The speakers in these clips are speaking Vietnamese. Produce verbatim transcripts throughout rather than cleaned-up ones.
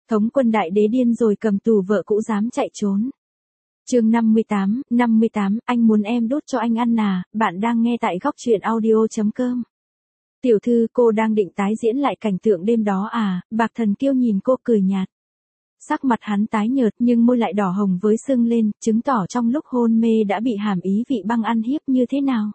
Thống quân đại đế điên rồi cầm tù vợ cũ dám chạy trốn. Chương năm mươi tám, năm mươi tám, anh muốn em đốt cho anh ăn à, bạn đang nghe tại góc truyện audio chấm com. Tiểu thư, cô đang định tái diễn lại cảnh tượng đêm đó à, Bạc Thần Kiêu nhìn cô cười nhạt. Sắc mặt hắn tái nhợt nhưng môi lại đỏ hồng với sưng lên, chứng tỏ trong lúc hôn mê đã bị Hàm Ý Vị Băng ăn hiếp như thế nào.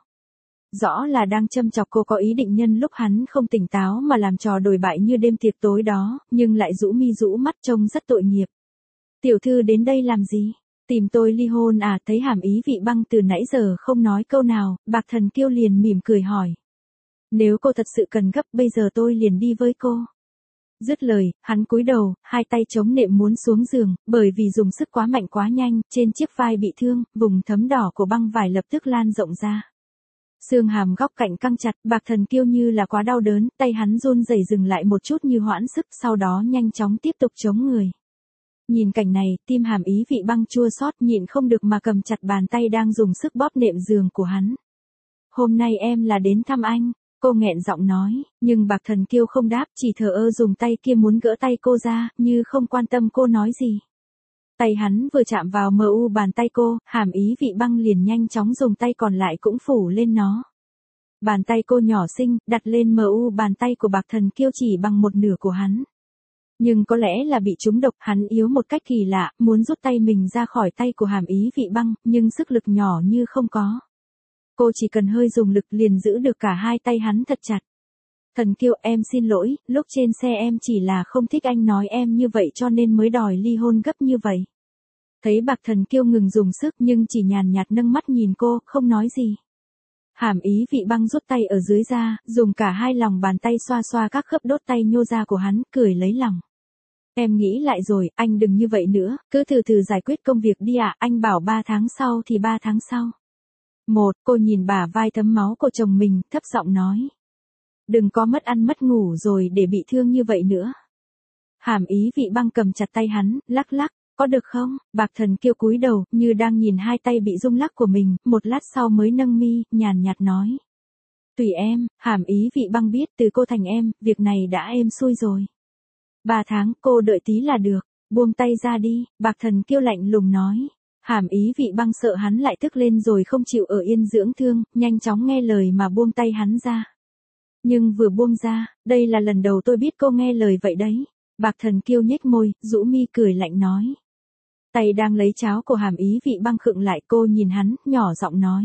Rõ là đang châm chọc cô có ý định nhân lúc hắn không tỉnh táo mà làm trò đồi bại như đêm tiệc tối đó, nhưng lại rũ mi rũ mắt trông rất tội nghiệp. Tiểu thư đến đây làm gì? Tìm tôi ly hôn à? Thấy Hàm Ý Vị Băng từ nãy giờ không nói câu nào, Bạc Thần Kiêu liền mỉm cười hỏi. Nếu cô thật sự cần gấp bây giờ tôi liền đi với cô. Dứt lời, hắn cúi đầu, hai tay chống nệm muốn xuống giường, bởi vì dùng sức quá mạnh quá nhanh, trên chiếc vai bị thương, vùng thấm đỏ của băng vải lập tức lan rộng ra. Xương hàm góc cạnh căng chặt, Bạc Thần Kiêu như là quá đau đớn, tay hắn run rẩy dừng lại một chút như hoãn sức, sau đó nhanh chóng tiếp tục chống người. Nhìn cảnh này, tim Hàm Ý Vị Băng chua xót nhịn không được mà cầm chặt bàn tay đang dùng sức bóp nệm giường của hắn. Hôm nay em là đến thăm anh, cô nghẹn giọng nói, nhưng Bạc Thần Kiêu không đáp, chỉ thờ ơ dùng tay kia muốn gỡ tay cô ra, như không quan tâm cô nói gì. Tay hắn vừa chạm vào mờ u bàn tay cô, Hàm Ý Vị Băng liền nhanh chóng dùng tay còn lại cũng phủ lên nó. Bàn tay cô nhỏ xinh, đặt lên mờ u bàn tay của Bạc Thần Kiêu chỉ bằng một nửa của hắn. Nhưng có lẽ là bị trúng độc, hắn yếu một cách kỳ lạ, muốn rút tay mình ra khỏi tay của Hàm Ý Vị Băng, nhưng sức lực nhỏ như không có. Cô chỉ cần hơi dùng lực liền giữ được cả hai tay hắn thật chặt. Thần Kiêu, em xin lỗi, lúc trên xe em chỉ là không thích anh nói em như vậy cho nên mới đòi ly hôn gấp như vậy. Thấy Bạc Thần Kiêu ngừng dùng sức nhưng chỉ nhàn nhạt nâng mắt nhìn cô, không nói gì. Hàm Ý Vị Băng rút tay ở dưới ra, dùng cả hai lòng bàn tay xoa xoa các khớp đốt tay nhô ra của hắn, cười lấy lòng. Em nghĩ lại rồi, anh đừng như vậy nữa, cứ từ từ giải quyết công việc đi ạ, à, anh bảo ba tháng sau thì ba tháng sau. Một, cô nhìn bả vai thấm máu của chồng mình, thấp giọng nói. Đừng có mất ăn mất ngủ rồi để bị thương như vậy nữa. Hàm Ý Vị Băng cầm chặt tay hắn, lắc lắc, có được không? Bạc Thần Kiêu cúi đầu, như đang nhìn hai tay bị rung lắc của mình, một lát sau mới nâng mi, nhàn nhạt nói. Tùy em, Hàm Ý Vị Băng biết từ cô thành em, việc này đã êm xuôi rồi. Ba tháng, cô đợi tí là được, buông tay ra đi, Bạc Thần Kiêu lạnh lùng nói. Hàm Ý Vị Băng sợ hắn lại tức lên rồi không chịu ở yên dưỡng thương, nhanh chóng nghe lời mà buông tay hắn ra. Nhưng vừa buông ra, đây là lần đầu tôi biết cô nghe lời vậy đấy. Bạc Thần Kiêu nhếch môi, rũ mi cười lạnh nói. Tay đang lấy cháo của Hàm Ý Vị Băng khựng lại, cô nhìn hắn, nhỏ giọng nói.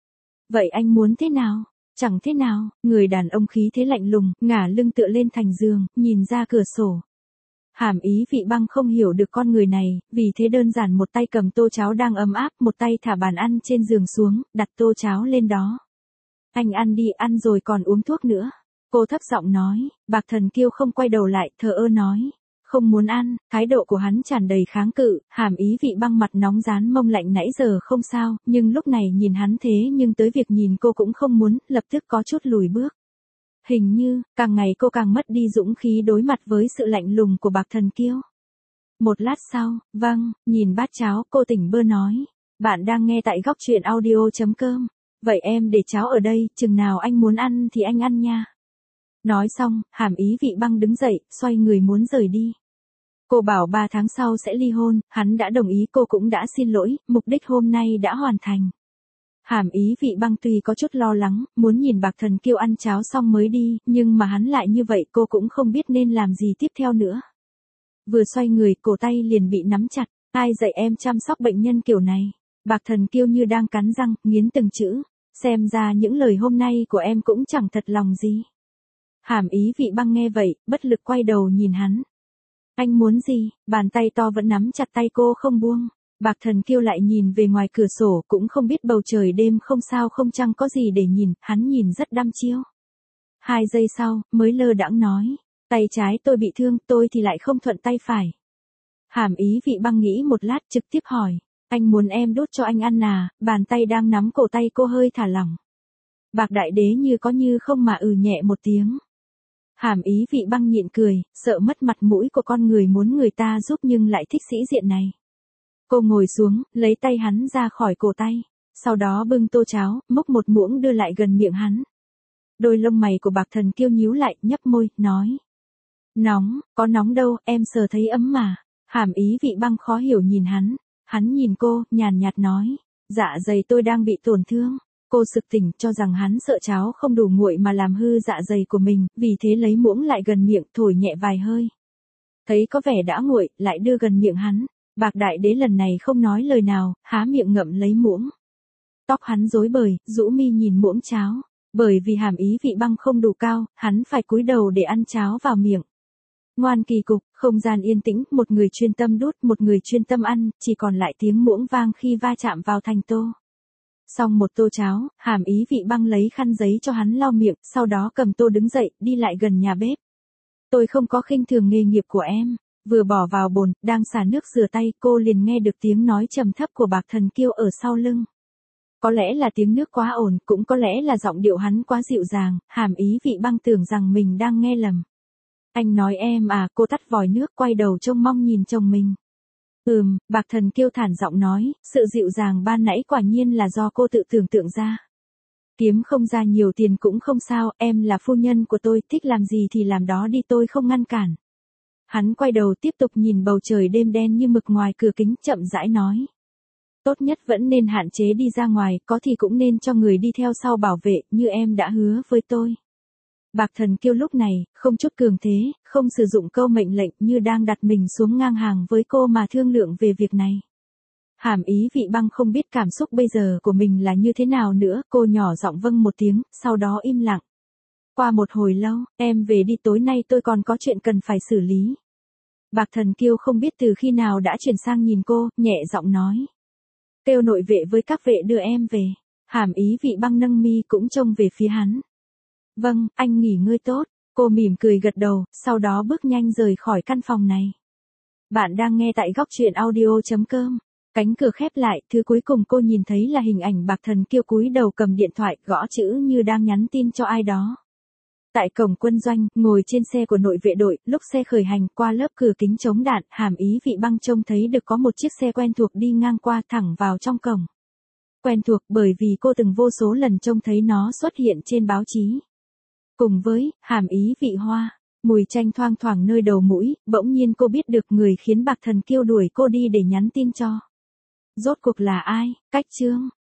Vậy anh muốn thế nào? Chẳng thế nào, người đàn ông khí thế lạnh lùng, ngả lưng tựa lên thành giường, nhìn ra cửa sổ. Hàm Ý Vị Băng không hiểu được con người này, vì thế đơn giản một tay cầm tô cháo đang ấm áp, một tay thả bàn ăn trên giường xuống, đặt tô cháo lên đó. Anh ăn đi, ăn rồi còn uống thuốc nữa. Cô thấp giọng nói, Bạc Thần Kiêu không quay đầu lại, thờ ơ nói. Không muốn ăn, thái độ của hắn tràn đầy kháng cự, Hàm Ý Vị Băng mặt nóng rán mông lạnh nãy giờ không sao, nhưng lúc này nhìn hắn thế nhưng tới việc nhìn cô cũng không muốn, lập tức có chút lùi bước. Hình như, càng ngày cô càng mất đi dũng khí đối mặt với sự lạnh lùng của Bạc Thần Kiêu. Một lát sau, vâng, nhìn bát cháo, cô tỉnh bơ nói. Bạn đang nghe tại góc truyện audio chấm com. Vậy em để cháo ở đây, chừng nào anh muốn ăn thì anh ăn nha. Nói xong, Hàm Ý Vị Băng đứng dậy, xoay người muốn rời đi. Cô bảo ba tháng sau sẽ ly hôn, hắn đã đồng ý, cô cũng đã xin lỗi, mục đích hôm nay đã hoàn thành. Hàm Ý Vị Băng tuy có chút lo lắng, muốn nhìn Bạc Thần Kiêu ăn cháo xong mới đi, nhưng mà hắn lại như vậy cô cũng không biết nên làm gì tiếp theo nữa. Vừa xoay người, cổ tay liền bị nắm chặt, ai dạy em chăm sóc bệnh nhân kiểu này? Bạc Thần Kiêu như đang cắn răng, nghiến từng chữ, xem ra những lời hôm nay của em cũng chẳng thật lòng gì. Hàm Ý Vị Băng nghe vậy, bất lực quay đầu nhìn hắn. Anh muốn gì? Bàn tay to vẫn nắm chặt tay cô không buông. Bạc Thần Kiêu lại nhìn về ngoài cửa sổ, cũng không biết bầu trời đêm không sao không chăng có gì để nhìn, hắn nhìn rất đăm chiêu. Hai giây sau, mới lơ đãng nói, tay trái tôi bị thương, tôi thì lại không thuận tay phải. Hàm Ý Vị Băng nghĩ một lát trực tiếp hỏi, anh muốn em đốt cho anh ăn à? Bàn tay đang nắm cổ tay cô hơi thả lỏng. Bạc Đại Đế như có như không mà ừ nhẹ một tiếng. Hàm Ý Vị Băng nhịn cười, sợ mất mặt mũi của con người muốn người ta giúp nhưng lại thích sĩ diện này. Cô ngồi xuống, lấy tay hắn ra khỏi cổ tay, sau đó bưng tô cháo, múc một muỗng đưa lại gần miệng hắn. Đôi lông mày của Bạc Thần Kiêu nhíu lại, nhấp môi, nói. Nóng, có nóng đâu, em sờ thấy ấm mà. Hàm Ý Vị Băng khó hiểu nhìn hắn. Hắn nhìn cô, nhàn nhạt nói. Dạ dày tôi đang bị tổn thương. Cô sực tỉnh cho rằng hắn sợ cháo không đủ nguội mà làm hư dạ dày của mình, vì thế lấy muỗng lại gần miệng thổi nhẹ vài hơi. Thấy có vẻ đã nguội, lại đưa gần miệng hắn. Bạc Đại Đế lần này không nói lời nào, há miệng ngậm lấy muỗng. Tóc hắn rối bời, rũ mi nhìn muỗng cháo. Bởi vì Hàm Ý Vị Băng không đủ cao, hắn phải cúi đầu để ăn cháo vào miệng. Ngoan kỳ cục, không gian yên tĩnh, một người chuyên tâm đút, một người chuyên tâm ăn, chỉ còn lại tiếng muỗng vang khi va chạm vào thành tô. Xong một tô cháo, Hàm Ý Vị Băng lấy khăn giấy cho hắn lau miệng, sau đó cầm tô đứng dậy, đi lại gần nhà bếp. Tôi không có khinh thường nghề nghiệp của em. Vừa bỏ vào bồn, đang xả nước rửa tay, cô liền nghe được tiếng nói trầm thấp của Bạc Thần Kiêu ở sau lưng. Có lẽ là tiếng nước quá ồn, cũng có lẽ là giọng điệu hắn quá dịu dàng, Hàm Ý Vị Băng tưởng rằng mình đang nghe lầm. Anh nói em à, cô tắt vòi nước, quay đầu trông mong nhìn chồng mình. Ừm, Bạc Thần Kiêu thản giọng nói, sự dịu dàng ban nãy quả nhiên là do cô tự tưởng tượng ra. Kiếm không ra nhiều tiền cũng không sao, em là phu nhân của tôi, thích làm gì thì làm đó đi, tôi không ngăn cản. Hắn quay đầu tiếp tục nhìn bầu trời đêm đen như mực ngoài cửa kính, chậm rãi nói. Tốt nhất vẫn nên hạn chế đi ra ngoài, có thì cũng nên cho người đi theo sau bảo vệ, như em đã hứa với tôi. Bạc Thần Kiêu lúc này, không chút cường thế, không sử dụng câu mệnh lệnh, như đang đặt mình xuống ngang hàng với cô mà thương lượng về việc này. Hàm Ý Vị Băng không biết cảm xúc bây giờ của mình là như thế nào nữa, cô nhỏ giọng vâng một tiếng, sau đó im lặng. Qua một hồi lâu, em về đi, tối nay tôi còn có chuyện cần phải xử lý. Bạc Thần Kiêu không biết từ khi nào đã chuyển sang nhìn cô, nhẹ giọng nói. Kêu nội vệ với các vệ đưa em về. Hàm Ý Vị Băng nâng mi cũng trông về phía hắn. Vâng, anh nghỉ ngơi tốt. Cô mỉm cười gật đầu, sau đó bước nhanh rời khỏi căn phòng này. Bạn đang nghe tại góc truyện audio chấm com. Cánh cửa khép lại, thứ cuối cùng cô nhìn thấy là hình ảnh Bạc Thần Kiêu cúi đầu cầm điện thoại, gõ chữ như đang nhắn tin cho ai đó. Tại cổng quân doanh, ngồi trên xe của nội vệ đội, lúc xe khởi hành qua lớp cửa kính chống đạn, Hàm Ý Vị Băng trông thấy được có một chiếc xe quen thuộc đi ngang qua thẳng vào trong cổng. Quen thuộc bởi vì cô từng vô số lần trông thấy nó xuất hiện trên báo chí. Cùng với Hàm Ý Vị Hoa, mùi chanh thoang thoảng nơi đầu mũi, bỗng nhiên cô biết được người khiến Bạc Thần Kiêu đuổi cô đi để nhắn tin cho. Rốt cuộc là ai? Cách chương.